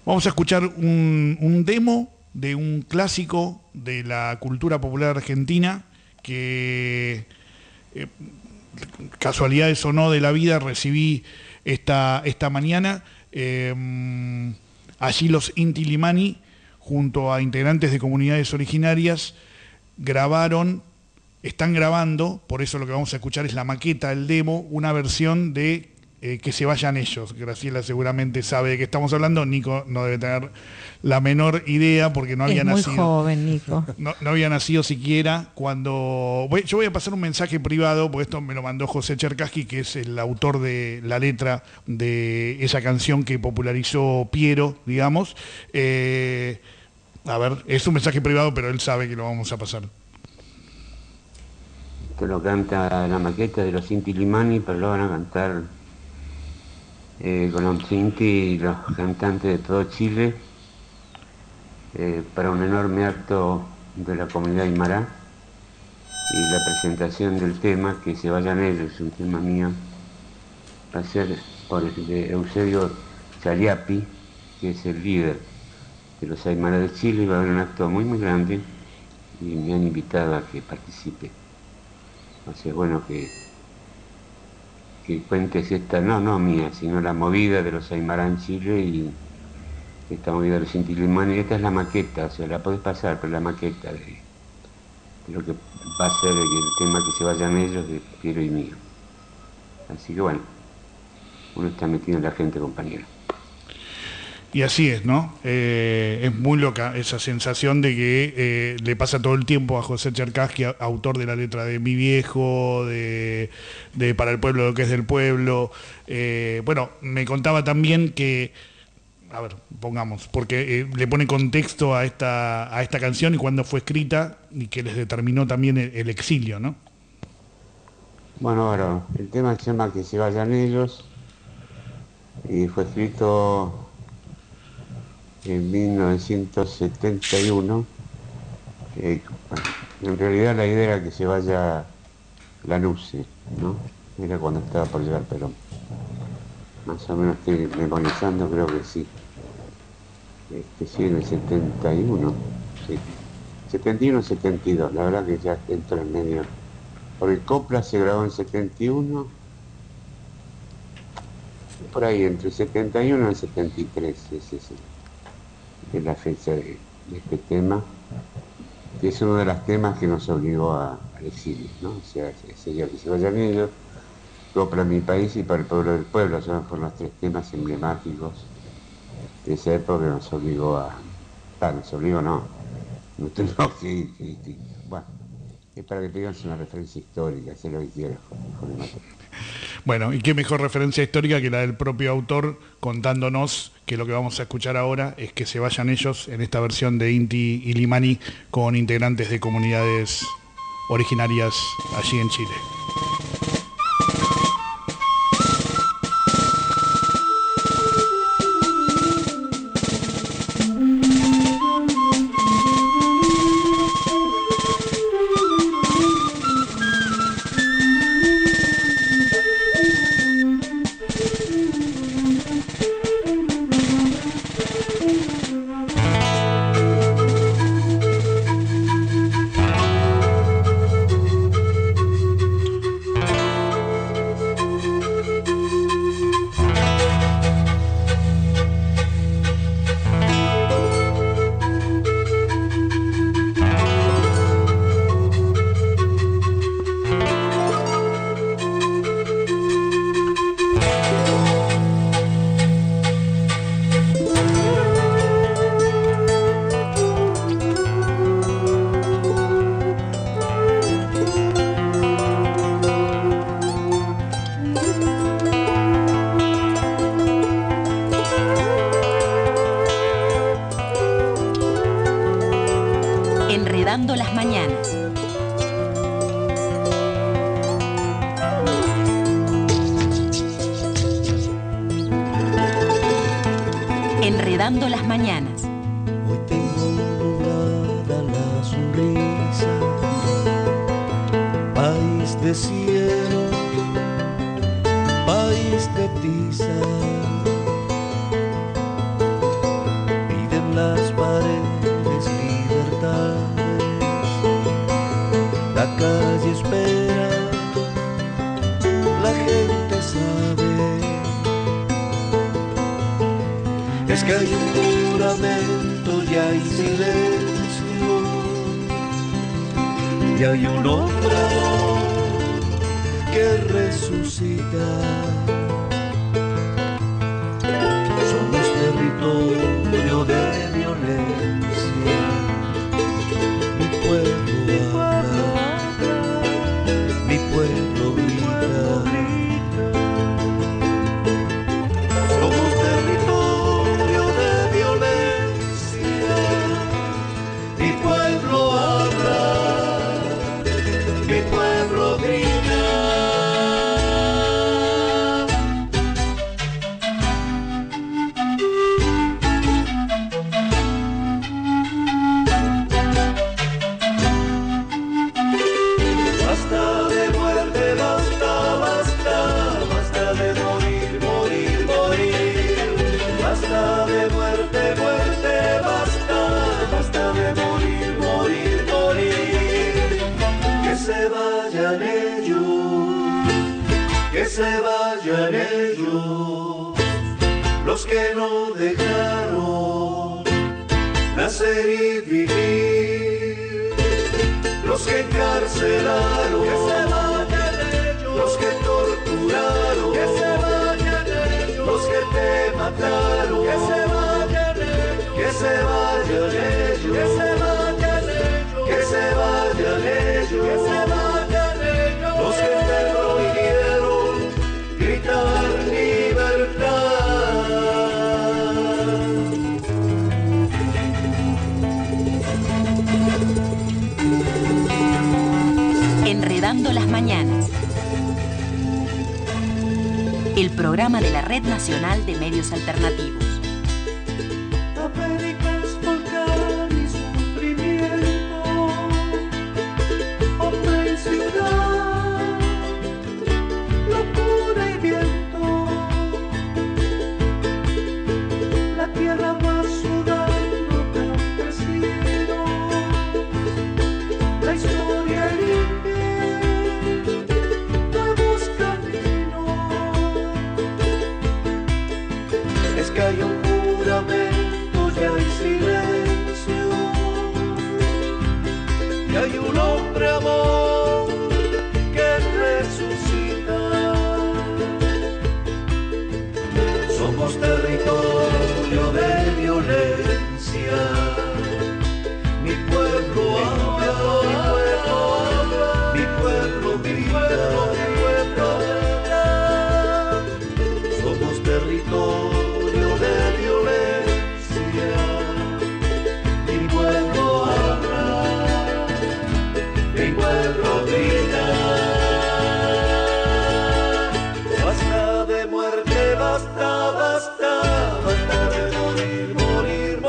Vamos a escuchar un demo de un clásico de la cultura popular argentina que, casualidades o no de la vida, recibí esta mañana. Allí los Inti Illimani, junto a integrantes de comunidades originarias, están grabando, por eso lo que vamos a escuchar es la maqueta, el demo, una versión de Que se vayan ellos. Graciela seguramente sabe de qué estamos hablando, Nico no debe tener la menor idea porque no había nacido. Es muy joven, Nico. No había nacido siquiera cuando... Yo voy a pasar un mensaje privado, porque esto me lo mandó José Cherkassky, que es el autor de la letra de esa canción que popularizó Piero, digamos. A ver, es un mensaje privado, pero él sabe que lo vamos a pasar. Esto lo canta la maqueta de los Inti Illimani, pero lo van a cantar con los Inti y los cantantes de todo Chile, para un enorme acto de la comunidad Aymara, y la presentación del tema Que se vayan ellos, un tema mío, va a ser por de Eusebio Chaliapi, que es el líder de los Aymara de Chile, y va a haber un acto muy muy grande y me han invitado a que participe. Entonces, bueno, que cuentes esta, no mía, sino la movida de los Aymara en Chile y esta movida de los Inti Illimani. Esta es la maqueta, o sea, la podés pasar, pero la maqueta de lo que va a ser el tema Que se vayan ellos, de Piero y mío. Así que bueno, uno está metido en la gente, compañero. Y así es, ¿no? Es muy loca esa sensación de que le pasa todo el tiempo a José Cherkassky, autor de la letra de Mi Viejo, de Para el Pueblo lo que es del pueblo. Bueno, me contaba también que, a ver, pongamos, porque le pone contexto a esta canción y cuándo fue escrita y que les determinó también el exilio, ¿no? Bueno, ahora, el tema se llama Que se vayan ellos y fue escrito en 1971. Bueno, en realidad la idea era que se vaya Lanusse, ¿no? Era cuando estaba por llegar Perón. Más o menos estoy memorizando, creo que sí. Sí, en el 71. Sí. 71-72, la verdad que ya entra en medio. Porque Copla se grabó en 71. Por ahí, entre el 71 y el 73, es la fecha de este tema, que es uno de los temas que nos obligó al exilio, ¿no? O sea, sería Que se vayan ellos, Copla Mi País y Para el Pueblo del Pueblo. Son fueron los tres temas emblemáticos de esa época que nos obligó no tenemos que ir. Bueno, es para que tengas una referencia histórica, hacer lo que quieras, Bueno, y qué mejor referencia histórica que la del propio autor contándonos que lo que vamos a escuchar ahora es Que se vayan ellos en esta versión de Inti Illimani con integrantes de comunidades originarias allí en Chile. Enredando las mañanas. Enredando las mañanas. Hoy tengo nublada la sonrisa, país de cielo, país de tiza. Es que hay un juramento y hay silencio, y hay un hombre que resucita. Somos territorio de violencia. Mi pueblo habla, mi pueblo grita. Somos territorio de violencia. Mi pueblo habla, mi pueblo grita. Se vayan ellos, los que no dejaron nacer y vivir, los que encarcelaron, que se vayan ellos, los que torturaron, que se vayan ellos, los que te mataron, que se vayan ellos, que se vayan ellos, que se vayan ellos, que se vayan ellos, que se vayan ellos, los que te prohibieron gritar libertad. Enredando las mañanas. El programa de la Red Nacional de Medios Alternativos. América es volcán y sufrimiento, hombre y ciudad, locura y viento. La tierra va sudando campesinos, la historia limpia nuevos caminos. Es que hay un juramento y hay silencio, y hay un hombre amor que resucita. Somos territorio de violencia. Mi pueblo habla, mi pueblo habla, mi pueblo grita, mi pueblo habla. Somos territorio de violencia. Mi pueblo habla, mi pueblo grita. Basta de muerte, basta, basta, basta de morir, morir,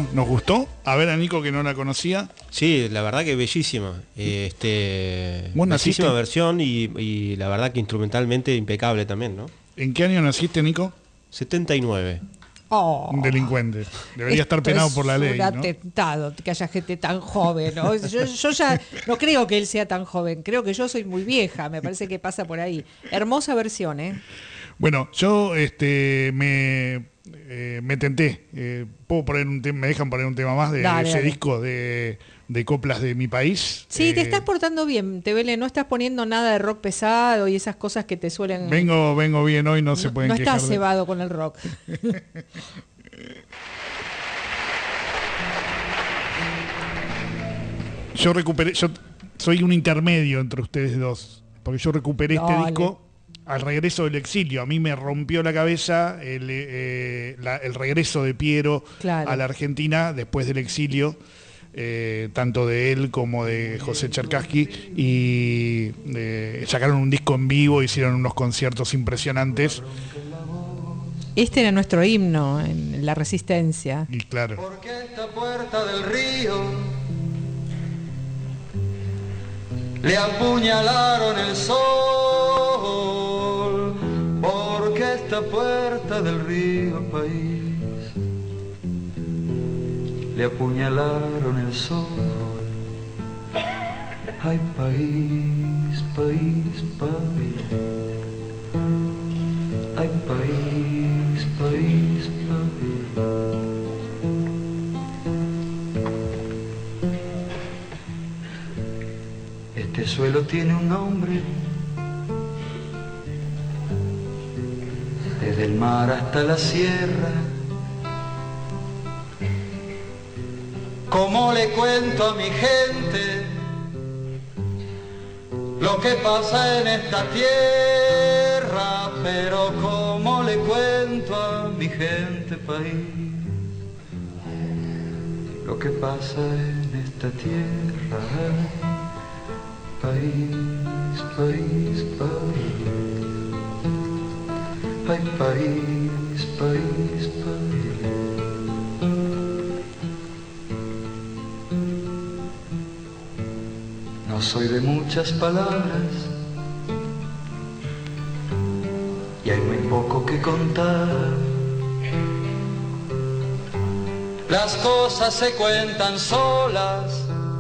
Bueno, nos gustó. A ver a Nico que no la conocía. Sí, la verdad que bellísima. ¿Vos naciste? Bellísima versión y la verdad que instrumentalmente impecable también, ¿no? ¿En qué año naciste, Nico? 79. Un delincuente. Debería estar penado por la ley, un ¿no? atentado que haya gente tan joven, ¿no? Yo ya no creo que él sea tan joven, creo que yo soy muy vieja, me parece que pasa por ahí. Hermosa versión, ¿eh? Bueno, yo me tenté. ¿Puedo poner un tema? ¿Me dejan poner un tema más de Dale, ese dale. disco de coplas de mi país? Sí, te estás portando bien, Tevele, no estás poniendo nada de rock pesado y esas cosas que te suelen... Vengo bien hoy, no se pueden No quejar. estás cebado con el rock. Yo soy un intermedio entre ustedes dos, porque yo recuperé este Dale. disco al regreso del exilio. A mí me rompió la cabeza el regreso de Piero Claro. a la Argentina después del exilio, tanto de él como de José Cherkassky, y sacaron un disco en vivo, hicieron unos conciertos impresionantes, Este era nuestro himno en la Resistencia. y claro, Porque esta puerta del río le apuñalaron el sol, porque esta puerta del río país le apuñalaron el sol. Ay, país, país, país. Ay, país, país, país. Este suelo tiene un nombre, desde el mar hasta la sierra. ¿Cómo le cuento a mi gente lo que pasa en esta tierra? Pero ¿cómo le cuento a mi gente, país, lo que pasa en esta tierra? País, país, país. Ay, país, país, país. No soy de muchas palabras y hay muy poco que contar. Las cosas se cuentan solas.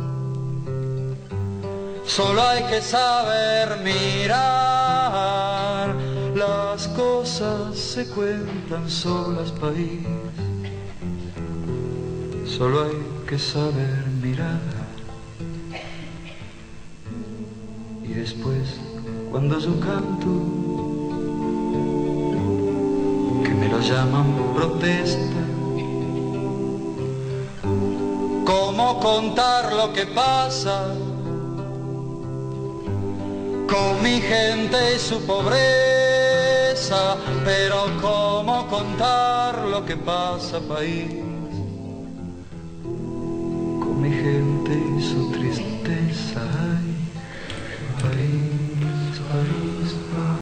Solo hay que saber mirar. Las cosas se cuentan solas, país. Solo hay que saber mirar. Y después, cuando yo canto, que me lo llaman protesta, ¿cómo contar lo que pasa con mi gente y su pobreza? Pero ¿cómo contar lo que pasa, país, con mi gente y su tristeza?